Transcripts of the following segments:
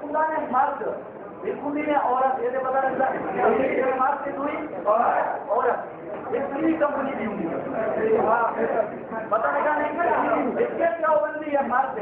اللہ نے مرد بالکل ہی عورت یہ پتا لگتا ہے مرد سے ہوئی عورت اتنی کمپنی بھی ہوئی پتا لگا نہیں اس کے کیا بندی ہے مرد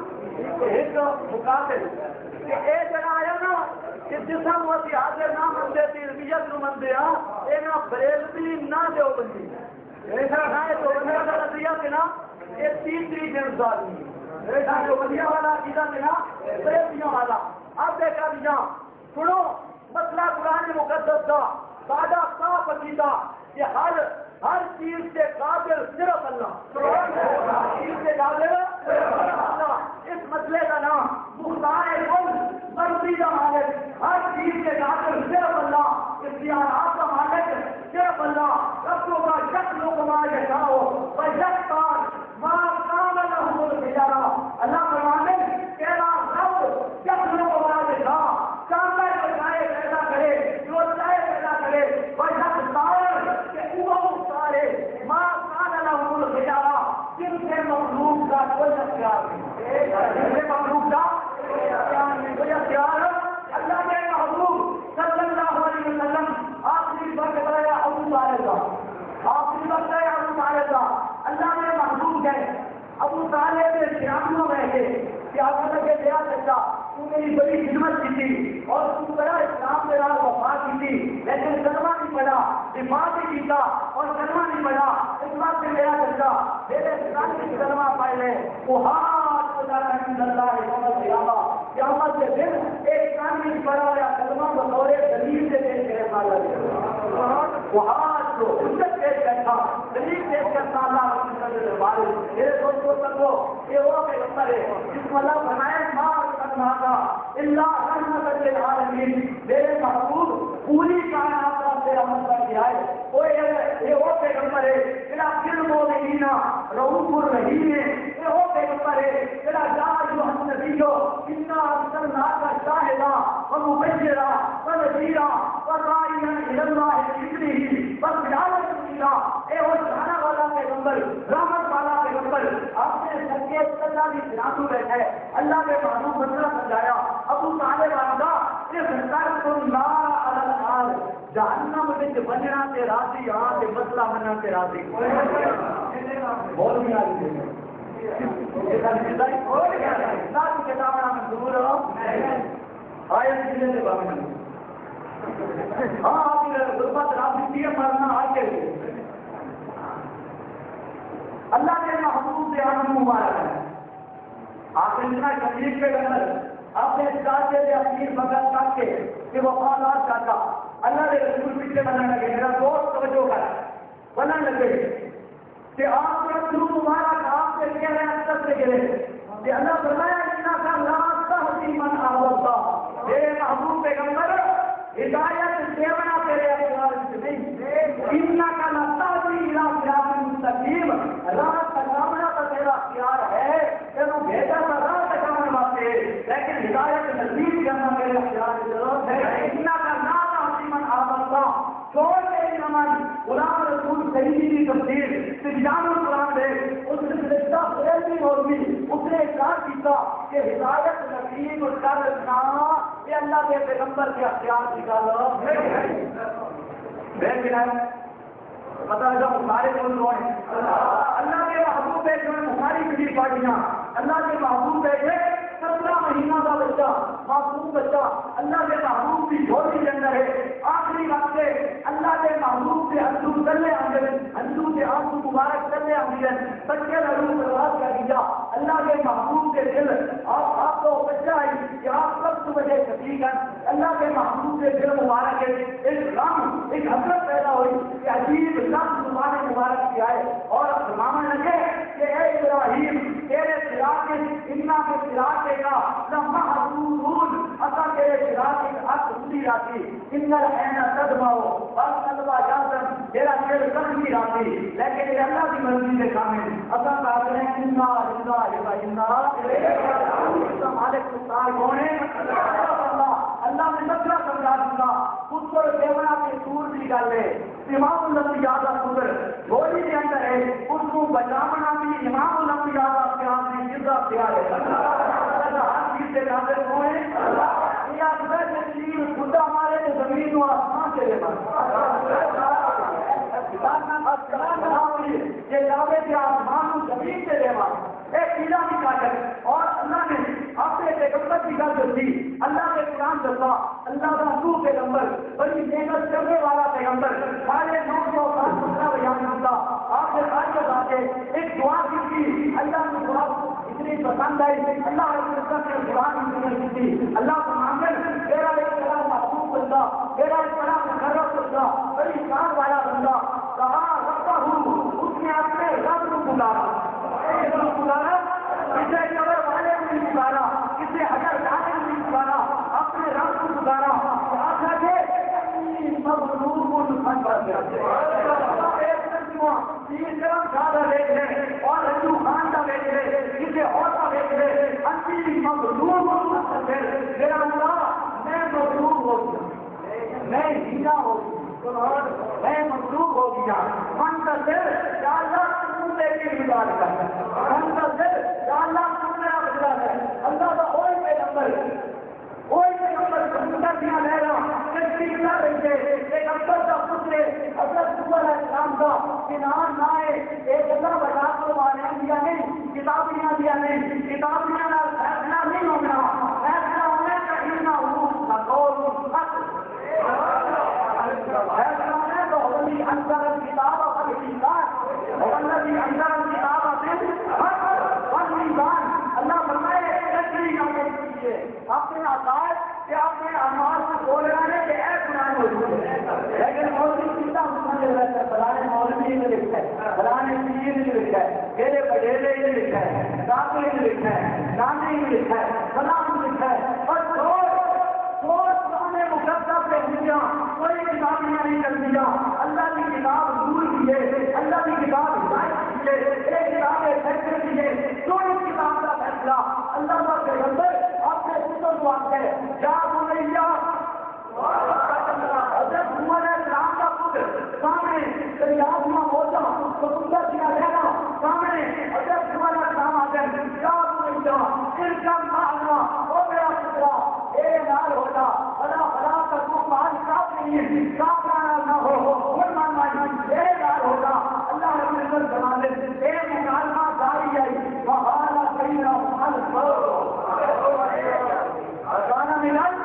ایک مقابل کہ اے جنا آیا نا کہ جسم ہوتی حاضر نہ مندے تربیت نو مندے ہاں اے نہ بریلوی نہ دیو بندی ایسا نہ ہے تو بندہ کا نظریہ کہ نا یہ تیسری جنس آدمی ایسا جو بندیاں والا چیزاں کہ نا بریلویوں والا اب دیکھا دیا سنو مسئلہ قرآن مقدس کا سادہ صاف عقیدہ کہ ہر چیز سے قابل صرف اللہ ہر چیز سے قابل اللہ. اس مسئلے کا نام مختار کل مرضی کا مالک ہر چیز کے قابل صرف اللہ اختیارات کا مالک صرف اللہ ربوں کا شکل و کمال یشاء ویختار ما کان لهم الخيار. اللہ فرمانے تیرا رب شکل و کمال یشاء چاہتا ہے چاہے پیدا کرے جو چاہے پیدا کرے ویختار کہ وہ سارے ما کان لهم الخيار جن سے مخلوق کا کوئی اختیار نہیں جن سے مخلوق کا کوئی اختیار اللہ کے محبوب صلی اللہ علیہ وسلم آخری وقت بتایا ابو طالب کا آخری وقت ہے ابو طالب کا اللہ نے محبوب ہے ابو طالب نے شراموں میں ہے کہ آپ کے دیا سکتا تو میری بڑی خدمت کی تھی اور تو بڑا اسلام کے راہ وفا کی تھی لیکن کلمہ نہیں پڑا دفاع بھی کیتا اور کلمہ نہیں پڑا اس بات سے میرا سکتا میرے اسلام کی کلمہ پہلے وہ ہاتھ کو جانا اللہ قیامت کے دن ایک کامل پڑا یا کلمہ بطور دلیل سے پیش کرے مالا وہ ہاتھ کو حجت پیش کرتا دلیل پیش کرتا اللہ بارش میرے دوستوں تک کو یہ وہ پیغمبر ہے جس کو اللہ فرمائے مار کرنا کا اللہ رحمت للعالمین میرے محبوب پوری کائنات کا تیرا مطلب کیا ہے یہ وہ پیغمبر ہے تیرا پھر مومنین رؤوف الرحیم ہے یہ وہ پیغمبر ہے تیرا جاج محمد نبی جو اتنا ارسلناک شاہدا ومبشرا ونذیرا وداعیا الی اللہ باذنہ وسراجا منیرا اے وہ شان والا پیغمبر رحمت والا پیغمبر آپ نے سچے اللہ کی سراتوں بیٹھے اللہ کے محبوب مسئلہ سمجھایا ابو طالب آنگا یہ سرکار کو نار الال جہنم میں بننا تے راضی یہاں سے مسئلہ بننا تے راضی بہت بھی آگے اللہ کے محبوب سے آنند مبارک ہے آخر اتنا شریف کے اندر اپنے چاچے سے اپنی مدد کر کے کہ وہ خاندان چاہتا اللہ کے رسول پیچھے بننے لگے میرا دوست توجہ کر بننے لگے کہ آپ کے رسول مبارک آپ سے کہہ رہے ہیں سب سے گرے کہ اللہ فرمایا اتنا کا راستہ حسیمن آوازہ میرے محبوب پیغمبر ہدایت دیونا تیرے اختیار سے نہیں اتنا کا نتاجی راہ مستقیم راہ تکامنا کا تیرا اختیار ہے کہ وہ بھیجا تھا راہ تکامن واسطے لیکن ہدایت نصیب کرنا میرے اختیار کی ضرورت ہے اتنا کا ناتا حسیمن آوازہ چھوڑ کے نمان غلام رسول سیدی کی تفسیر تجان القرآن دے اس نے رشتہ فریدی مولوی اس نے اقرار کیتا کہ ہدایت نصیب کرنا یہ اللہ کے پیغمبر کے اختیار نکالا بہن بنائے پتہ لگا بخاری کون کون ہے اللہ کے محبوب ہے جو بخاری شریف پڑھیاں اللہ کے محبوب ہے 17 مہینہ کا بچہ معصوم بچہ اللہ کے محبوب کی جھولی کے اندر ہے آخری وقت ہے اللہ کے محبوب سے ہنسو چلے آگے ہنسو سے آنسو مبارک چلے آگے بچے لڑوں برباد کر دیا اللہ کے محبوب کے دل آپ کو بچہ ہے کہ آپ سب بجے شفیق ہیں اللہ کے محبوب کے دل مبارک ہے ایک رنگ ایک حضرت پیدا ہوئی کہ عجیب لفظ زبان مبارک کی آئے اور ماما لگے کہ اے ابراہیم تیرے سراغ اتنا کے سراغ کا لمحہ حضور اصلا تیرے سراغ کے حق ہوتی راتی انگل این تدماؤ اور تدمہ جازم تیرا دل زخمی راتی لیکن یہ اللہ کی مرضی کے کامل اصلا کہتے ہیں اننا مالک مختار کون ہے اللہ نے مسئلہ سمجھا دوں اس کو دیونا کے سور بھی ڈال لے امام الانبیاء کا سور گولی کے اندر ہے اس کو بچانا بھی امام الانبیاء کا اختیار نہیں جزا اختیار ہے اللہ ہر چیز سے قادر کون ہے یہ دعوے کے آسمان زمین سے دیوا ایک پیلا بھی کاٹر اور اللہ نے اپنے پیغمبر کی گل جو تھی اللہ کے قرآن دسا اللہ کا نور پیغمبر بڑی محنت کرنے والا پیغمبر 950 سال مسئلہ بیان کرتا آپ نے آج آتے ایک دعا کی تھی اللہ کی دعا اتنی پسند آئی اللہ نے قرآن کی تھی اللہ کو مانگے میرا ایک بڑا محبوب بندہ میرا ایک بڑا مقرر بندہ بڑی شان والا بندہ کہاں رکھتا ہوں اس نے اپنے رب کو پکارا کسے قبر والے کو نہیں پکارا کسے حجر والے کو نہیں پکارا اپنے رب کو پکارا اور رجو خان کا بیچ رہے کسی اور کا بیچ رہے میرا اللہ میں مغلوب ہو گیا میں ہیرا ہو گیا میں مغلوب ہو گیا منتظر یا اللہ تم میری عبادت کر منتظر یا اللہ تم میرا بدلا ہے اللہ کا کوئی پیغمبر کمپیوٹر دیا لے رہا ایک افسر کا پتر حضرت عمر علیہ السلام کا کنان نہ ایک اللہ بتا کر والے دیا نہیں کتابیاں دیا نہیں کتابیاں فیصلہ نہیں ہونا فیصلہ ہونے کا اتنا فیصلہ ہونے تو ہولی اندر کتاب اور ہولی اندر کتاب اللہ فرمائے اپنے عقائد کہ اپنے اعمال کو بول رہے ہیں کہ اے قرآن موجود ہے لیکن مولوی سیدھا سمجھ رہا ہے فلانے مولوی نے لکھا ہے فلانے پیر نے لکھا ہے میرے بڈیرے نے لکھا ہے دادے نے لکھا ہے نانے نے لکھا ہے فلاں نے لکھا ہے اور پرانے مقدس سے دنیا کوئی کتابیاں نہیں کر دیا اللہ کی کتاب نور کی ہے اللہ کی کتاب ہدایت کی ہے ایک کتاب فیصلے کی ہے جو اس کتاب کا فیصلہ اللہ کا پیغمبر اپنے پتر کو آتے کیا بولیا حضرت عمر علیہ السلام کا پتر سامنے دریافت میں پہنچا سمندر کیا رہنا سامنے حضرت عمر علیہ السلام آتے کیا بولیا ان کا ماننا وہ میرا پترا اے نال ہوتا بڑا بڑا کا تو پاس صاف نہیں ہے صاف نہ ہو وہ ماننا اے نال ہوتا اللہ رب العزت فرما دے اے مکالمہ جاری ہے وہاں سیدنا محمد خزانہ ملن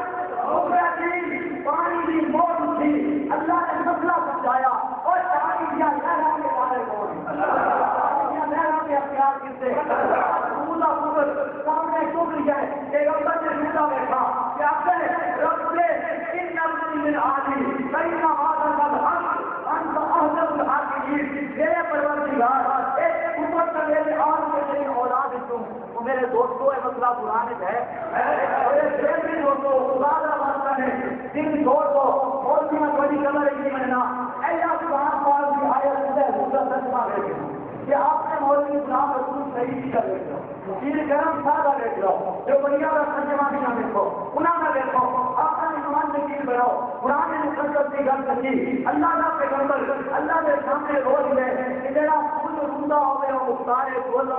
پانی کی موت تھی اللہ نے مسئلہ سمجھایا اور پانی دیا لہرا کے بارے لہرا کے اختیار کیسے روزہ پور سامنے ٹوٹ گیا پیغمبر نے روزہ بیٹھا کہ اپنے رب سے ان نبی من عادی کئی نمازہ کا حق انت احضر الحاکمین میرے پروردگار ایک امت کا میرے آن کے لیے اولاد تم تو میرے دوستوں یہ مسئلہ قرآن ہے میرے فیملی دوستوں زیادہ مسئلہ ہے دن چھوڑ دو اور بھی میں بڑی قدر نہیں ملنا اللہ سبحانہ وتعالی کی آیت سے دوسرا ترجمہ لے کے کہ آپ نے مولوی اسلام رسول صحیح نہیں کر دیکھ لو چیز گرم سادہ دیکھ لو جو بڑھیا کا ترجمہ بھی نہ دیکھو انہاں نہ دیکھو آپ نے ایمان میں چیز بناؤ قرآن نے مقدس کی گل کری اللہ کا پیغمبر اللہ کے سامنے روز ہے کہ جڑا خود روزہ ہو گیا وہ سارے بول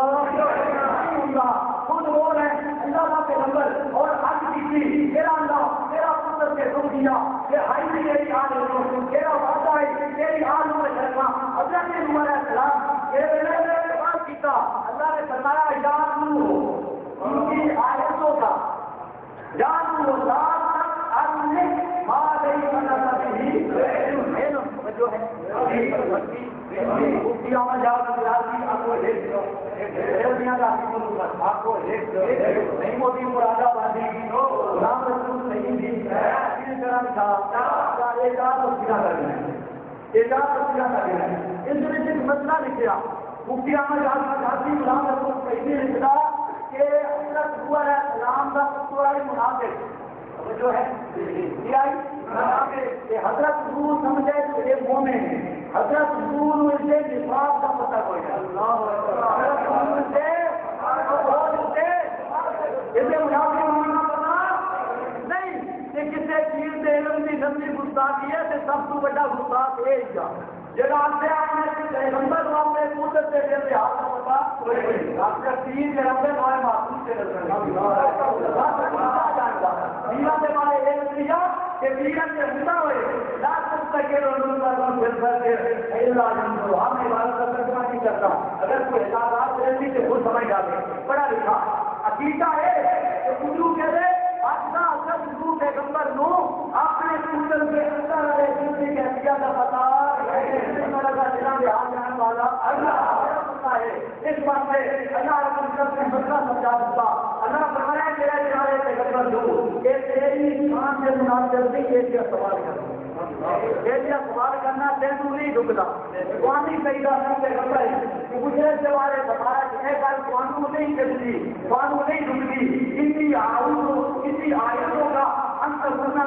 خود وہ ہے اللہ کا پیغمبر اور حج کی تھی میرا اللہ میرا پتر کے دکھ دیا کہ ہائی بھی میری آل ہو میرا وعدہ ہے میری آل میں کرنا حضرت عمر علیہ السلام کیتا اللہ نے فرمایا جانو ان کی آیتوں کا جانو ذات تک اپنے ماں نہیں بنا سکتی جو ہے آپ کو نہیں موٹی مراد آبادی رام رسول نہیں دی اس طرح کا ایجاد اور سیدھا کرنا ہے ایجاد اور سیدھا کرنا ہے اس نے ایک مسئلہ لکھا مفتی احمد جاتی غلام رسول صحیح نے لکھا کہ حضرت عمر علیہ السلام کا فتوی منافق جو ہے حضرت حضور سمجھے تو یہ مومن ہے حضرت حضور سے نفاق کا پتہ کوئی ہے حضرت حضور سے اسے منافق ماننا پتا نہیں کہ کسی چیز سے علم کی گندی گستاخی ہے تو سب تو بڑا گستاخ ہے جب آپ سے آپ نے پیغمبر اپنے قدرت سے دے ہاتھ کا پتا آپ کا تین پیغمبر ہمارے معصوم سے میرا سے ہمارے ایک کہ بیرت کے ہوتا ہوئے لا تستقر النظر بالفجر الا جنو ہم عبادت کا ترجمہ نہیں کرتا. اگر کوئی حسابات رہتی تو خود سمجھ جاتے. پڑھا لکھا عقیدہ ہے کہ وضو کرے اپنا اصل وضو پیغمبر نو اپنے کندل کے اندر والے زندگی کے حقیقت کا پتا والا اللہ ہے. اس بات سے اللہ رب العزت نے مسئلہ سمجھا دیتا. اللہ فرمایا تیرا ارادے پیغمبر دو کہ تیری شان سے مناسب نہیں ایک کا سوال کرنا. ایک سوال کرنا تینوں نہیں ڈھکتا. قومی سیدہ نہیں پیغمبر ہے گزرے سے والے بتایا کہ ایک بار قانون نہیں چلتی قانون نہیں ڈھکتی. کسی آیتوں کا انتر کرنا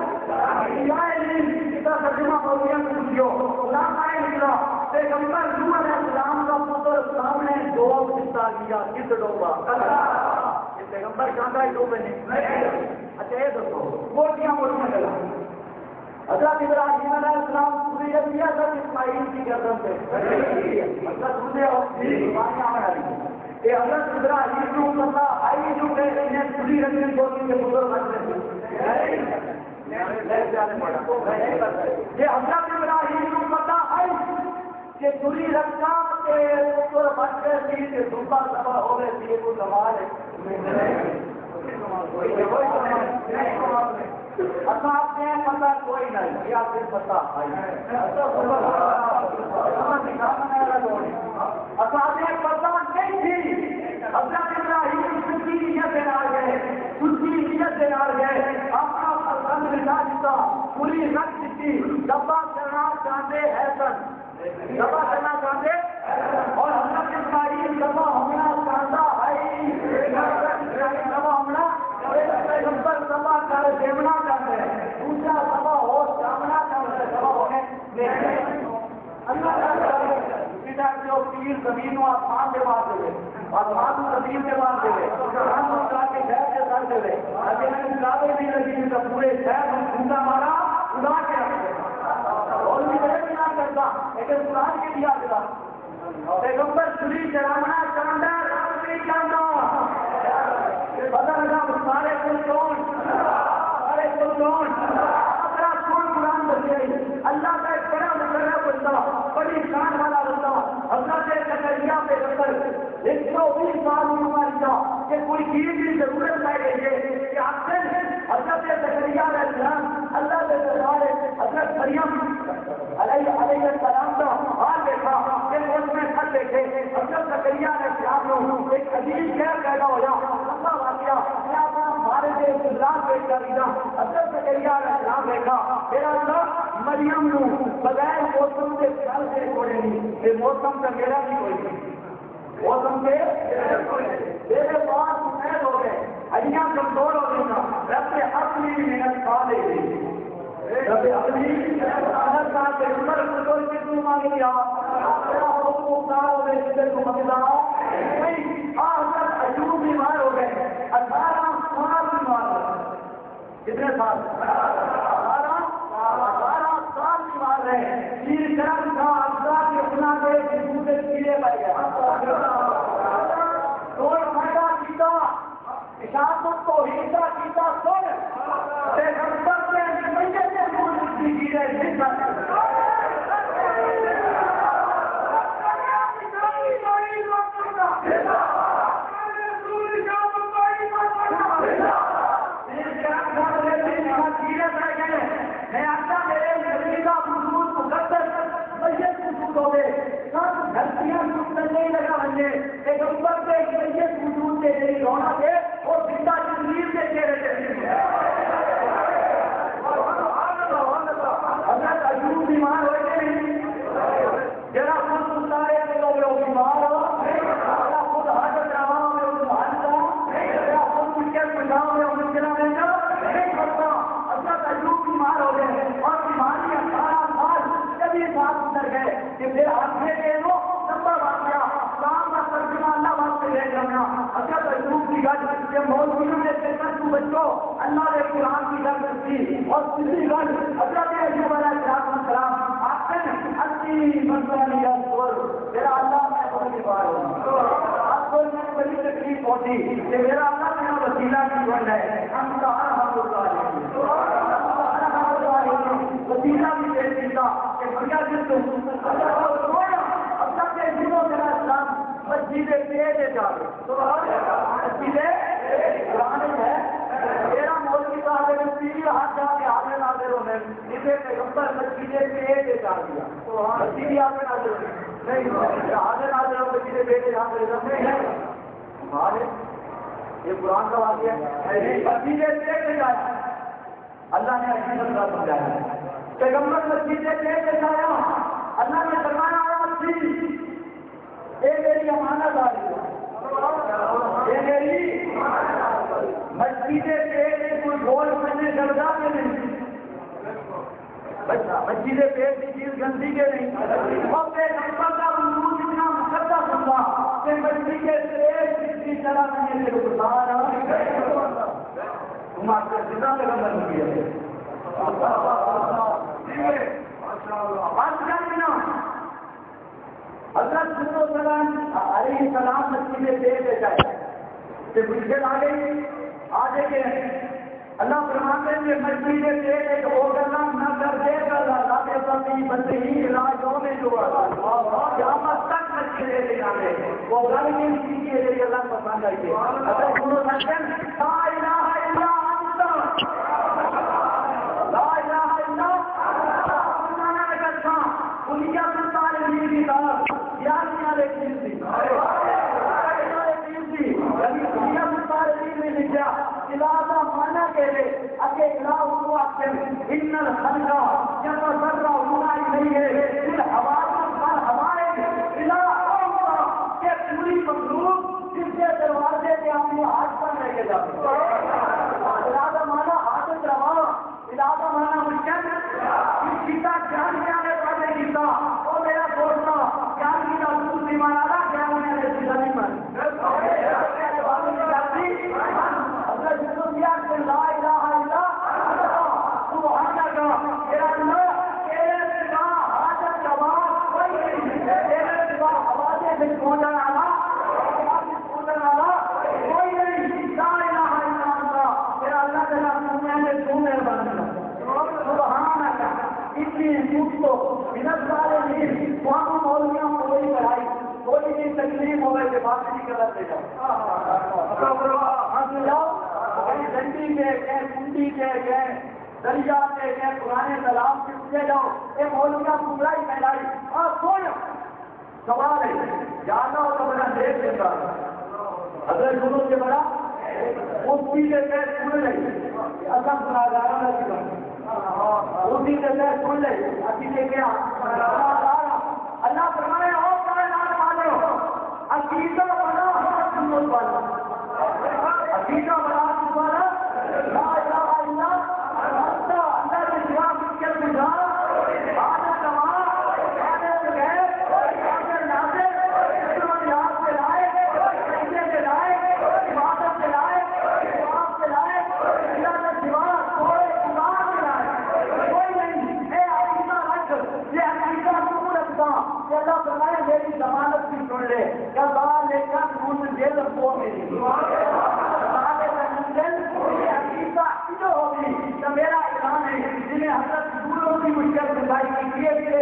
ترجمہ ہو گیا. نکلا پیغمبر نوح علیہ السلام کا پتر سامنے دو قصہ کیا کس ڈوبا پیغمبر کہاں ہی ڈوبے نہیں. اچھا یہ دسو موٹیاں چلا حضرت ابراہیم علیہ السلام پوری کیا تھا اسماعیل کی گردن پہ حضرت ابراہیم کو پتا آئی جو کہ انہیں پوری رنگین بولی کے بزرگ بنتے یہ حضرت ابراہیم کو پتا ہے کہ پوری رکھا کے اوپر بچے تھی کہ صبح سفر ہو گئے تھی وہ کمال ہے. اپنے پتا کوئی نہیں یا پھر پتا پتا نہیں تھی. حضرت ابراہیم کسی نیت سے آ گئے کسی نیت سے آ گئے اپنا پسند ملا دیتا پوری رکھ دیتی ڈبا کرنا چاہتے ہیں سر دبا کرنا چاہتے اور حضرت اسماعیل دبا ہونا چاہتا ہے. دبا ہونا پیغمبر دبا کر دینا چاہتے ہیں. دوسرا دبا ہو جامنا چاہتے ہیں. دبا ہونے اللہ جو پیر زمین و آسمان کے بعد دے آسمان زمین کے بعد دے ہم کا کے شہر کے سر دے اگر ہم کعبے بھی لگی تو پورے شہر ہم ڈھونڈا مارا اڑا کے رکھتے اور بھی نہ کرتا لیکن قرآن کے دیا گیا پیغمبر چلی چلانا چاہتا نہیں چاہتا پتا لگا سارے کل کون سارے کل کون اپنا کون قرآن بچے اللہ کا ایک بڑا مقررہ بنتا بڑی شان والا بنتا حضرت زکریا پیغمبر 120 سال عمر کا کہ کوئی چیز کی ضرورت پائی گئی ہے کہ آپ سے حضرت زکریا علیہ السلام اللہ کے دربار حضرت مریم علیہ السلام کا حال دیکھا کہ اس میں خط دیکھے حضرت زکریا علیہ السلام کو ایک عجیب شہر پیدا ہو جا لمبا واقعہ کیا ہمارے سے استدلال پیش کر دیا. حضرت زکریا علیہ السلام دیکھا میرا اللہ مریم کو بغیر موسم کے پھل سے چھوڑے نہیں یہ موسم کا میرا نہیں کوئی موسم کے میرے پاس محنت ہو گئے ہڈیاں کمزور ہو گئی نا رب اپنی محنت کھا لے گئی رب اپنی محنت کا عمر بزرگ کی تم آ گیا ایوب بیمار ہو گئے 18 سال بیمار ہو گئے. کتنے سال 18 سال بیمار رہے. پیر کرم تھا افزاد کے گنا کے دوسرے کیڑے پڑ گئے توڑ پھٹا کیتا اشاعت کو ہیتا کیتا سن پیغمبر نے مجھے سے بول دی کیڑے زندہ نہیں لگا بننے پیغمبر پہ میت وجود سے میری رونق ہے اور زندہ تقریر سے چہرے حضرت ایوب بیمار ہوئے تھے ذرا خود اتارے بیمار ہو ذرا خود حاجت روا میں ذرا خود مشکل پچاؤ میں مشکل میں نہیں کرتا. حضرت ایوب بیمار ہو گئے اور بیماری 18 سال کبھی ساتھ اتر گئے کہ پھر آگے کے لوگ بچوں اللہ نے قرآن کی درد کی اور کسی گھر حضرت ایوب علیہ السلام آپ سے 80 مرتبہ میرا اللہ میں بڑی بار ہوں آپ کو میں بڑی تکلیف ہوتی کہ میرا اللہ میرا وسیلہ کی بن ہے ہم کہاں ہم اللہ کے دنوں کا اسلام مسجد پیٹ جا مسجد قرآن ہے میرا مولوی صاحب نے تیری ہاتھ جا کے آگے نازل ہونے جسے پیغمبر مسجد پیٹ جا دیا مسجد آگے نازل نہیں آگے نازل ہو مسجد پیٹ جا کے نہیں ہے ہمارے یہ قرآن کا واقعہ ہے مسجد پیٹ جایا اللہ نے اچھی طرح سمجھایا پیغمبر مسجد پیٹ جایا اللہ نے فرمایا یہ میری امانت آ رہی ہے یہ میری مسجد پیٹ کوئی گول کرنے چڑھا کے نہیں مسجد پیٹ کی چیز گندی کے نہیں اور پیغمبر کا وجود اتنا مقدس ہوگا کہ مسجد پیٹ جس کی طرح میں نے گزارا تم آپ کا جتنا پیغمبر ہو گیا حضرت علیہ السلام مسجد پیٹ جائے کہ مشکل آ گئی آگے کے اللہ فرماتے ہیں مسجد پیٹ ایک اوگلا نہ کر دے گا لاتے سبھی بندے ہی علاجوں میں جو قیامت تک مسجد لے جانے وہ گل کی اسی کے لیے اللہ پسند آئی ہے اگر سنو سکن لا الہ الا انت لا الہ الا اللہ اگر تھا دنیا میں سارے دین کی طرف یاد نہیں آ رہی چیز تھی علاقہ مانا کے لیے اگے علاقہ ان الخلقہ جب ذرہ ہونا ہی نہیں ہے پھر ہمارے علاقہ کے پوری مخلوق جس کے دروازے کے اپنے ہاتھ پر لے کے جاتے علاقہ مانا حاضر روا علاقہ مانا مشکل گیتا جان کیا ہے پڑھنے گیتا وہ میرا دوستہ جان گیتا دوسری مانا رہا کیا انہیں ایسی نہیں من لا الہ الا سبحانک یا اللہ تیرے سوا حاجت روا کوئی نہیں تیرے سوا حوالے سے پہنچنے والا کوئی نہیں لا الہ الا اللہ تیرا اللہ تعالیٰ دنیا میں تو مہربان سبحانک اتنی جھوٹ تو بنت والے نہیں وہاں مولویوں کو کوئی پڑھائی کوئی بھی تکلیف ہو گئی کہ بات نہیں غلط لے جاؤ ہم جاؤ ڈنڈی کے گئے کنڈی کے گئے دریا کے گئے پرانے تالاب سے اٹھے جاؤ یہ مولویاں پورائی پھیلائی اور سونا سوال ہے جانا ہو تو بڑا دیکھ لیتا اگر دونوں سے بڑا اس چیز کے گئے سن لے اصل گناگاروں نے اسی کے گئے سن لے ابھی کے گیا اللہ فرمائے اور کائنات والے عقیدہ بنا سنت والا عقیدہ بنا والا لا الہ الا انت اللہ کے سوا کے گزار آج تمام آنے سے گئے آگے نازے یاد سے لائے پیسے سے لائے عبادت سے لائے جواب سے لائے اللہ کے سوا کوئی گناہ سے لائے کوئی نہیں اے عقیدہ رکھ یہ عقیدہ تو رکھتا کہ اللہ فرمائے میری ضمانت بھی سن لے کیا بات لے کر مجھ جیل کو میری میرا اعلان ہے جنہیں حضرت دوروں کی مشکل بتائی کی میرے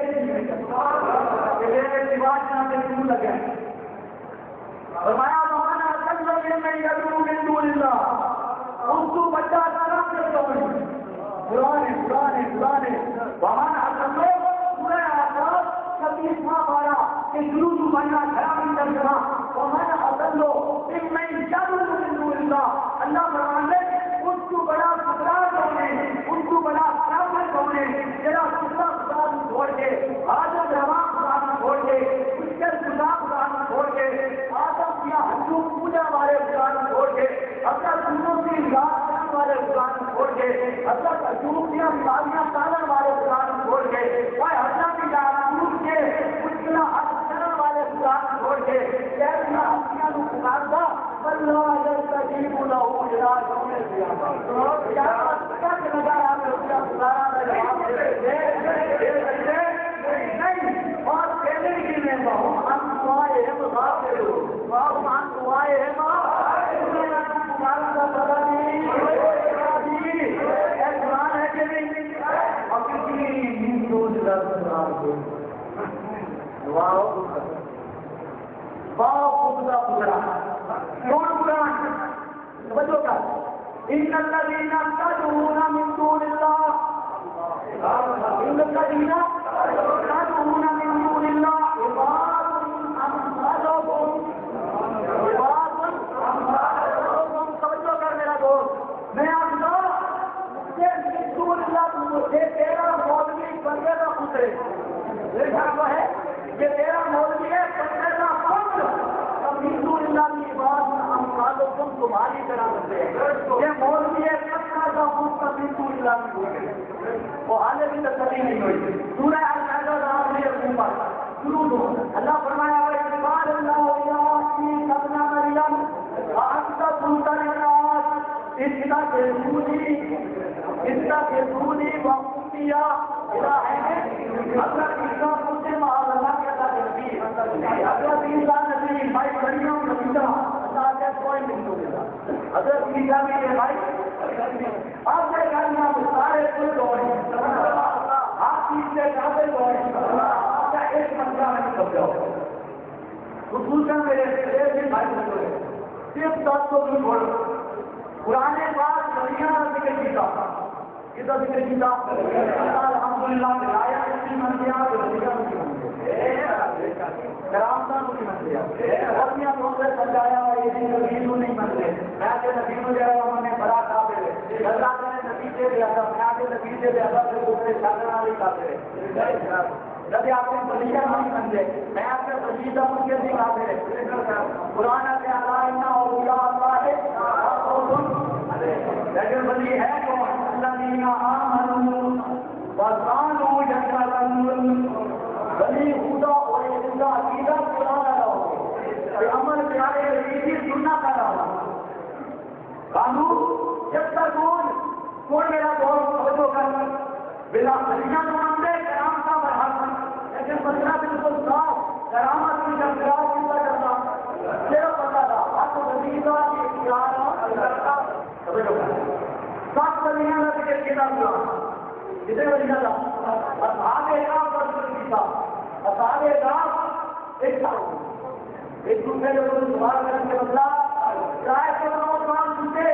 رواج نہ کیوں لگے فرمایا مانا اصل لگے میں یدعو من دون اللہ اس کو بچہ طرف سے پرانے وہاں اصل پورے آسان کبھی اتنا پارا کہ شروع بننا خرابی کرنا وہاں اصل میں یدعو من دون اللہ اللہ فرمانے اس کو بڑا خطرات ہونے ان کو بڑا کامل ہونے جرا خدا خدا چھوڑ کے حاضر روا خدا چھوڑ کے مشکل خدا خدا چھوڑ کے آدم کیا ہندو پوجا والے خدا چھوڑ کے حضرت ہندو کی رات والے خدا چھوڑ کے حضرت اشوک کیا تالیاں تالن والے خدا چھوڑ کے حضرت کی رات کے مشکل کرنے والے خدا چھوڑ کے کیسا ہستیاں کو پکارتا اللہ یستجیب له الى یوم القیامہ کیا تک لگا آپ کا گزارا نہیں اور کہنے کی میں بہت ہم دعائے ہیں بات کرو بہت ہم دعائے ہیں تمہارا کا پتہ نہیں قرآن ہے کہ نہیں اور کسی نیند کو کون قرآن توجہ کر ان الذین تدعون من دون اللہ ان الذین تدعون من دون اللہ عباد امثالکم توجہ کر میرا دوست میں آپ کا من دون اللہ مجھے تیرا مولوی بندے کا پتر ہے یہ تیرا مولوی ہے بندے کا پتر ہندو اللہ کی بات ہم سالوں تم تمہاری طرح بنتے ہیں یہ مولوی ہے کتنا کا پتر ہندو اللہ کی ہوئی وہ حالے بھی تسلی نہیں ہوئی سورہ شروع ہو اللہ فرمایا اقبال اللہ کی سبنا مریم آستا سنتا الناس اس کا کے سونی وقتیا حضرت عیسیٰ پوچھے معاذ اللہ کے اللہ نبی حضرت عیسیٰ نبی بھائی مریم نبیہ اللہ کے کوئی نہیں ہوگا حضرت عیسیٰ بھی ہے بھائی آپ سے کہنا سارے کل دوڑے آپ چیز سے کافی دوڑے آپ کا ایک مسئلہ میں سب جاؤ خصوصاً میرے بھائی بندے صرف دس کو بھی بولو پرانے بات دنیا ذکر کیا کدھر ذکر کیا الحمدللہ بلایا کی منزیا کرامتان کی منزیا اپنی اپنوں سے سجایا یہ نبی نہیں منزے میں کہ نبی جو ہے انہوں نے بڑا قابل ہے اللہ نے نبی سے بھی ادب میں کے نبی سے بھی ادب سے دوسرے شاگردان والی قابل ہے جب آپ نے بلیہ نہیں منزے میں آپ کے بلیہ ان کے بھی قابل ہے قرآن کے علائنا اور اللہ ہے لیکن ولی ہے تو الذین آمنوا وكانوا يتقون ولی خدا اور اس کا عقیدہ قرآن رہو اور عمل پیارے رسیدی سننا کر رہا قانون جب تک کون میرا دوست توجہ کر بلا خلیجہ تو مانتے کرام کا برحق لیکن مسئلہ بالکل صاف کرامت کی جنگرات کی وجہ صرف پتا تھا آپ وزیدہ کی اختیار کرتا سات ولیاں کا ذکر کیا ہوا کتنے ولیاں تھا اصحاب اعراف کا ذکر کیا اصحاب اعراف ایک دوسرے کے اوپر سوال کرنے کے بدلا رائے کے سوال پوچھے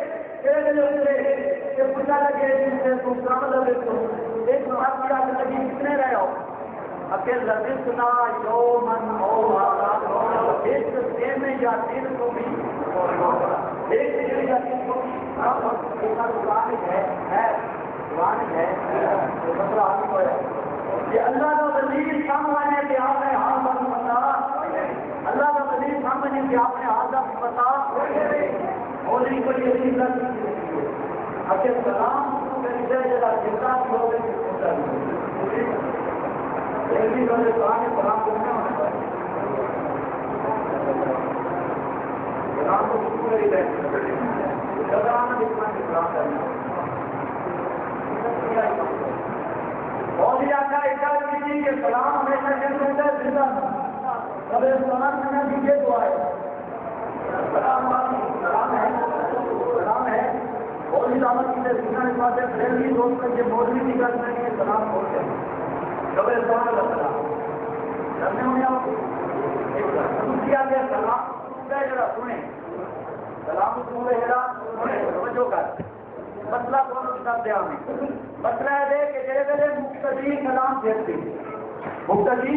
کہ پوچھا لگے جن سے تم سمجھ لگے تو ایک سوال کیا کہ لگی کتنے رہے ہو اکیل لبسنا یومن او ایک دن میں یا دن کو بھی ایک دن یا دن کو بھی اللہ کا وزیر سامنے کے آپ نے ہاتھ بند بتا اللہ کا وزیر سامنے کے آپ نے ہاتھ بند بتا اور ان کو یہ اچھے سلام سلام کرنا سلام کو میری بہت ہی اچھا احساس کیجیے کہ سلام ہمیشہ زندہ کبھی سلام کرنا دیجیے دعا ہے سلام ہے بہت ہی دعوت کی فرینڈلی دوست کے مولوی نکل رہے ہیں سلام بول کے کبھی سلام کرنے ہونے آپ کیا گیا سلام ذرا سنیں سلام توجہ کر مسئلہ کون کتاب دیا ہمیں مسئلہ ہے کہ جڑے ویلے مقتدی سلام دیتے مقتدی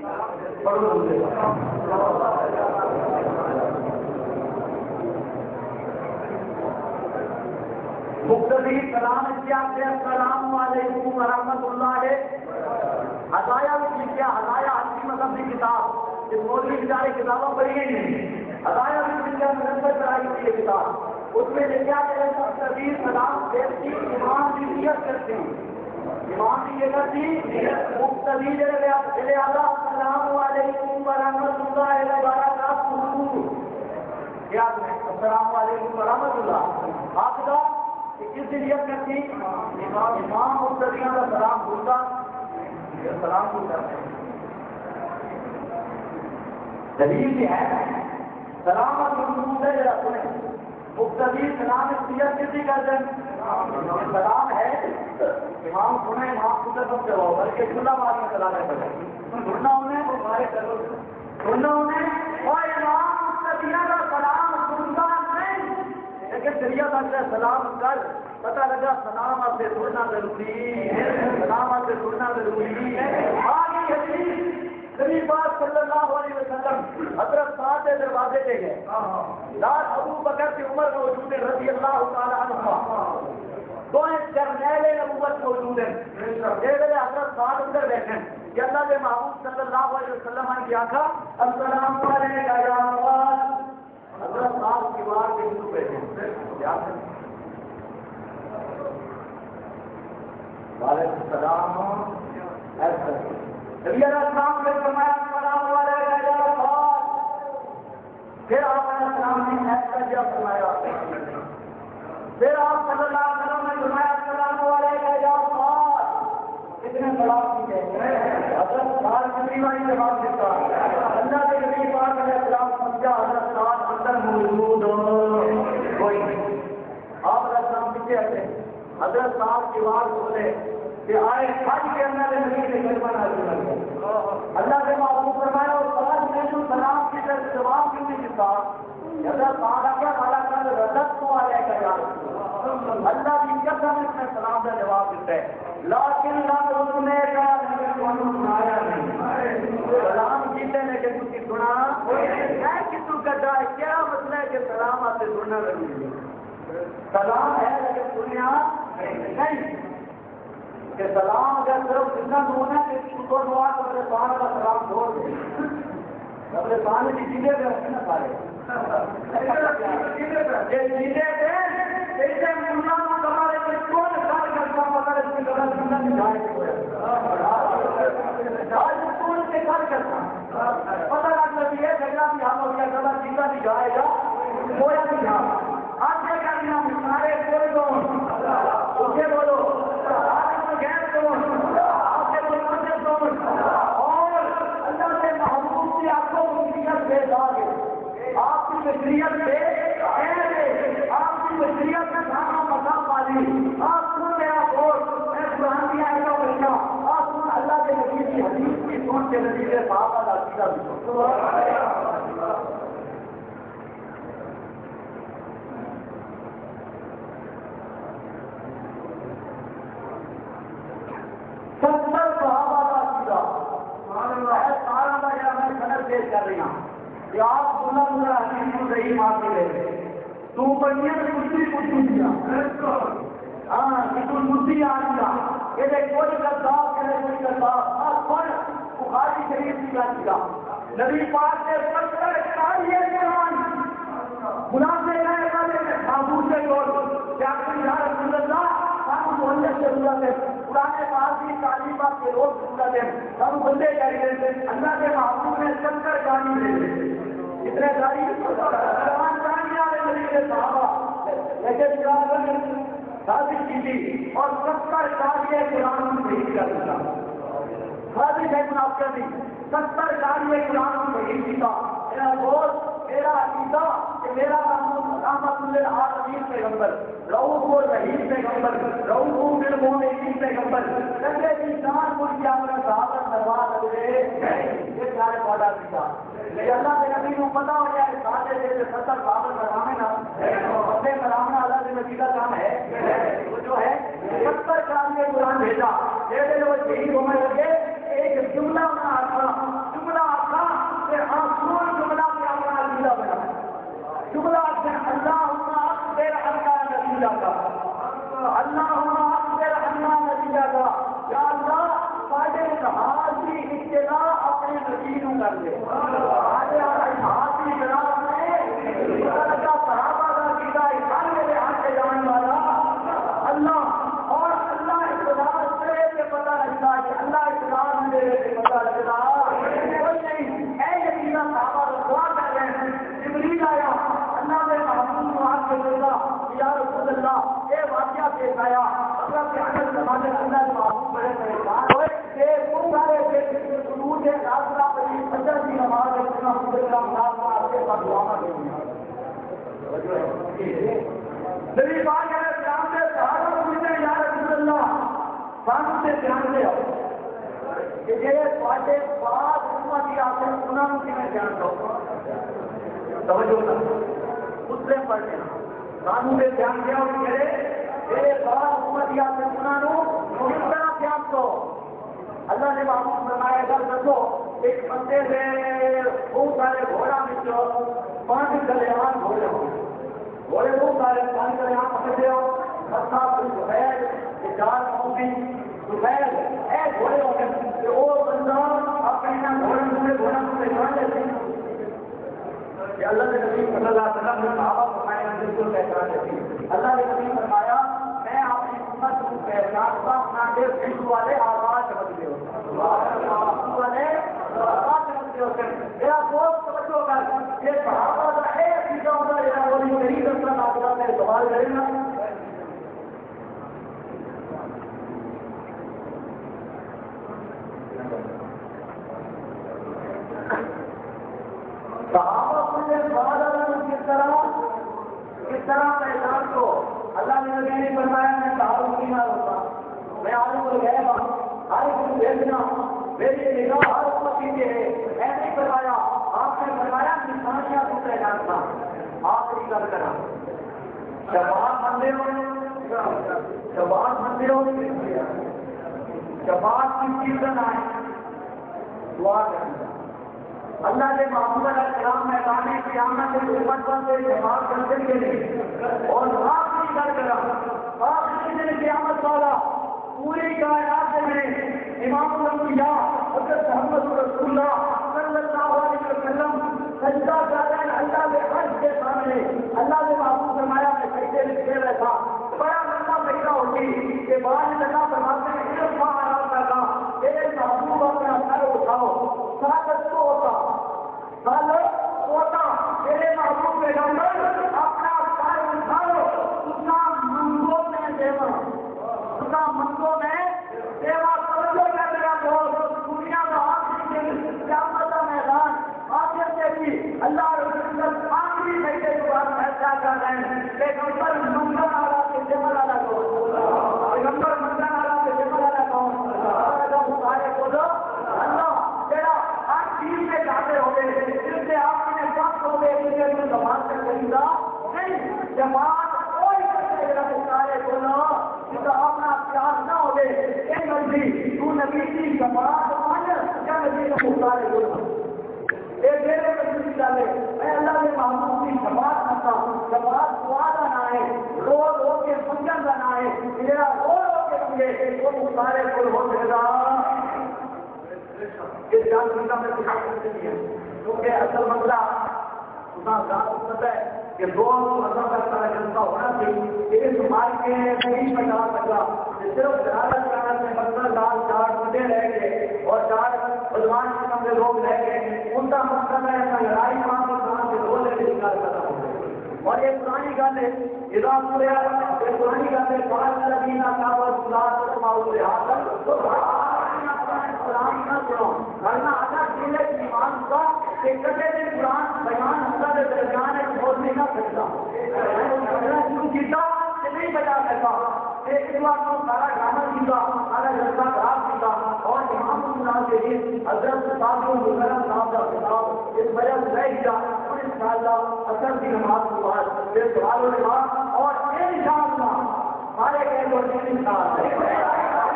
مقتدی سلام السلام علیکم ورحمۃ اللہ ہدایہ بھی لکھا ہدایہ حنفی مذہب کی کتاب اس مولوی بیچارے کتابیں پڑھی گئی نہیں ہدایہ بھی لکھا مرتب کرائی ہوئی یہ کتاب اس میں لکھا کہ مقتدی سلام دیتی امام کی نیت کرتی امام کی یہ کرتی مقتدی لہذا السلام علیکم ورحمۃ اللہ وبرکاتہ کیا السلام علیکم ورحمۃ اللہ آپ کا کس نیت کرتی امام مقتدیوں کا سلام بھولتا سلام بھولتا دلیل بھی ہے سلام مقتدی سلام اختیار کسی کا سلام ہے امام سنیں امام خود سب جواب بلکہ کھلا بات میں چلانے پڑے سننا انہیں وہ مارے کرو سننا انہیں اور امام مستدیہ کا سلام سنتا نہیں لیکن شریعت سے سلام کر پتہ لگا سلامت سے سننا ضروری سلامت سے سننا ضروری آگے حدیث نبی پاک صلی اللہ علیہ وسلم حضرت سعد کے دروازے پہ گئے رات ابو بکر کی عمر موجود ہے رضی اللہ تعالی عنہ دونوں جرنیل نبوت موجود ہیں حضرت سعد اندر بیٹھے کہ اللہ کے محبوب صلی اللہ علیہ وسلم نے کیا کہا السلام علیکم یا نواز حضرت سعد کی بات کے اندر بیٹھے کیا وعلیکم السلام ایسا نبی علیہ السلام نے فرمایا السلام علیکم یا نواز پھر آپ علیہ السلام نے ایسا کیا فرمایا پھر آپ صلی اللہ علیہ وسلم نے فرمایا السلام علیکم یا نواز اتنے بڑا کی ہے حضرت سال کبھی والی جواب دیتا اللہ کے نبی پاک علیہ السلام سمجھا حضرت سال اندر موجود کوئی نہیں آپ علیہ السلام پیچھے ہٹے حضرت سال کی بات بولے کہ آئے حج کے اندر نبی نے کلمہ نازل کیا اللہ کے محبوب فرمایا اور سال نے جو سلام کی طرف جواب کیوں نہیں دیتا حضرت سال کیا والا کل رضت کو آئے گا یا اللہ کی قسم اس نے سلام کا جواب دیتا ہے لیکن لم رکنے کا سنایا نہیں سلام جیتے لیکن اس کی سنا ہے کتوں کرتا ہے کیا مسئلہ ہے کہ سلام آپ سے سننا ضروری ہے سلام ہے لیکن سنیا نہیں کہ سلام اگر صرف جتنا ہونا ہے کہ اس کو دعا تو اپنے پان کا سلام چھوڑ دے اپنے پان کی چیزیں پہ رکھنا سارے یہ چیزیں پہ ایسے ملا ہمارے کون کار کرتا پتا اس کی غلط سننا نہیں جائے کون سے کار کرتا پتا لگتا ہے یہ جگہ بھی ہم اور یہ غلط چیزیں نہیں جائے گا کوئی نہیں جا آج کے کرنا سارے کوئی دو اسے بولو اور اللہ سے محبوب سے آپ کو مشریت دے داغے آپ کی مشریت سے آپ کی مشریت میں کھانا مسا پالی آپ سن گیا اور میں قرآن کی آئے گا بچہ آپ سن اللہ کے نبی کی حدیث کی سن کے نتیجے صاحب کا عقیدہ کر رہی ہوں کہ آپ سننا میرا حدیث کو صحیح مانتے رہے تو بڑھیا کچھ دیا ہاں بالکل مدی آ گیا یہ کوئی کرتا کوئی کرتا آپ پڑھ بخاری شریف کی بات کیا نبی پاک نے پتھر کھائیے قرآن بلاتے رہے والے معبود کے طور کیا یا رسول اللہ ہم بولنے کی ضرورت ہے پرانے پاس کی تعلیمات کے لوگ ضرورت ہے ہم بندے کریں اللہ کے محبوب نے 70 گاڑی دے اتنے گاڑی قرآن گاڑی آ رہے نبی کے صحابہ لیکن شادی کی تھی اور 70 گاڑی قرآن میں بھیج کر دیا شادی ہے منافقت دی 70 گاڑی قرآن میں بھیج دیا میرا دوست میرا عقیدہ کہ میرا رحمت للعالمین پیغمبر رؤوف الرحیم پیغمبر رؤوف بالمؤمنین پیغمبر کہتے ہیں جان کو کیا میرا صحابہ دربار لگے یہ سارے وعدہ کیا لیکن اللہ کے نبی کو پتا ہو گیا کہ سارے جیسے 70 صحابہ کرامے نا اپنے کرامنا اللہ کے نبی کا کام ہے وہ جو ہے 70 کام کے قرآن بھیجا جیسے وہ شہید ہونے لگے ایک جملہ بنا آتا کہ آپ سن جملہ میں اپنا عقیدہ بنا جملہ سے اللہم اکبر اللہ نتیجہ کا اللہم اکبر اللہ نتیجہ کا یا اللہ سارے صحابی اطلاع اپنے نتیجوں کر دے سارے صحابی جناب نے صحابہ کا عقیدہ احسان میرے ہاتھ سے جانے والا اللہ اور اللہ اطلاع سے پتہ لگتا کہ اللہ اطلاع میرے سے پتہ لگتا کوئی نہیں اے یقینا صحابہ دعا کر رہے ہیں جبریل آیا اللہ نے محمود کو آج کے بولا یا رسول اللہ اے واقعہ پیش آیا اللہ کے اندر زمانے اللہ محمود بڑے پریشان ہوئے کہ وہ سارے سنود راستہ پڑی فجر کی نماز اتنا فجر کا مناسبہ آپ کے پاس دعا دے نبی پاک علیہ السلام سے صحابہ پوچھتے یا رسول اللہ قانون سے دھیان دے کہ جہے تھوڑے بعد حکومت کی آتے ہیں انہوں کی میں دھیان دو توجہ نہ مسلم پڑھنے قانون سے دھیان دیا اور جہے بعد حکومت کی آتے ہیں انہوں کس طرح دھیان دو اللہ نے معمول فرمایا گھر دسو ایک بندے سے بہت سارے گھوڑا ملو 5 کلیان گھوڑے ہو گھوڑے بہت سارے 5 کلیان پکڑے ہو بسا کوئی دوپہر چار ہوگی دوپہر اے گھوڑے ہو گئے وہ بندہ اپنے گھوڑے کو پہچان لیتے ہیں کہ اللہ کے نبی صلی اللہ علیہ وسلم نے صحابہ فرمایا بالکل پہچان لیتے ہیں اللہ کے نبی فرمایا میں اپنی امت کو پہچانتا ہوں کہ خوشبو والے آواز چمکتے ہوتے والے آواز چمکتے ہوتے میرا دوست توجہ کر یہ صحابہ کا ایک چیزیں ہوتا ہے وہ نہیں رسنا آپ کا سوال کرے گا صحابہ نے کس طرح پہچان کو اللہ نے نبی نے فرمایا میں تعارف کی نہ ہوتا میں عالم الغیب ہر کو بھیجنا میری نگاہ ہر امتی کے ہے ایسے فرمایا آپ نے فرمایا نشانیاں کو پہچانتا آخری گل کرا شفاعت مندے ہو شفاعت مندے ہو شفاعت کی چیزیں آئے دعا کرنا اللہ کے محمود علیہ السلام میدان قیامت کے امت پر سے جماعت کرنے کے لیے اور آخری گل کرا آخری دن قیامت والا پوری کائنات میں امام الانبیاء حضرت محمد رسول اللہ صلی اللہ علیہ وسلم سجدہ کر رہے ہیں اللہ کے عرش کے سامنے اللہ کے محمود فرمایا میں سجدے میں کھیل رہا تھا بڑا لمبا مہینہ ہوتی کہ بعض اللہ فرماتے ہیں صرف آرام کرنا میرے محبوب اپنا سر اٹھاؤ ساتھ کو ہوتا میرے محبوب پیغمبر اپنا سر اٹھاؤ اتنا منگوں میں دیوا اتنا منگوں میں دیوا توجہ کر میرا دوست دنیا کا آخری دن قیامت کا میدان آخر سے بھی اللہ رسول آخری مہینے کے بعد فیصلہ کر رہے ہیں پیغمبر منگل والا کے جمل والا کون پیغمبر منگل والا کے جمل والا کون سارے بولو اللہ تیرا ہر چیز میں جاتے ہوئے جس سے آپ نے وقت ہو گئے جماعت سے خریدا نہیں جماعت کوئی سارے بولو جس کا اپنا پیار نہ ہو گئے نبی تو نبی کی جماعت مان یا نبی کا مختار بولو ڈالے میں اللہ کے محبوب کی جماعت کرتا ہوں جماعت دعا کا نہ ہے رو رو کے منجن کا نہ ہے میرا رو رو کے منگے وہ مختار بول ہو جائے گا اس جان کا میں نہیں ہے کیونکہ اصل مسئلہ اتنا زیادہ ہے کہ دو مذہب کا طرح جنتا ہونا چاہیے کہ اس مال کے نہیں بچا سکتا صرف زیادہ کارن میں 15 سال 4 بندے رہ گئے اور 4 مسلمان قسم کے لوگ رہ گئے ان کا مقصد ہے ایسا لڑائی وہاں پر سے دو لے نکال کرنا ہوگا اور یہ پرانی گل ہے ادا پورے یہ پرانی گل ہے 5 لبینہ کابل سلاط ماحول حاصل تو قرآن نہ سنو ورنہ اللہ دل ایمان کا کہ کبھی بھی قرآن بیان اللہ کے درمیان ایک بہت نہیں نہ سکتا شروع کیا کہ نہیں بجا سکتا ایک بار کو سارا ڈرامہ سیکھا سارا جلسہ خراب سیکھا اور امام اللہ کے لیے حضرت صاحب مکرم صاحب کا خطاب اس وجہ سے رہ گیا اور ان شاء اللہ اثر کی نماز کے بعد پھر سوالوں کے بعد اور ان شاء اللہ ہمارے کہتے ہیں ان شاء اللہ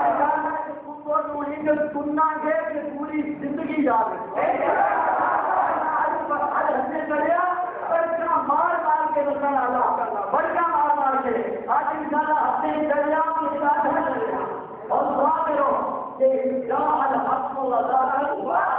سننا ہے کہ پوری زندگی یاد ہے بڑکا مار مار کے بچہ ڈالا بڑکا مار مار کے آج انشاءاللہ ہفتے دریا اور دعا کرو کہ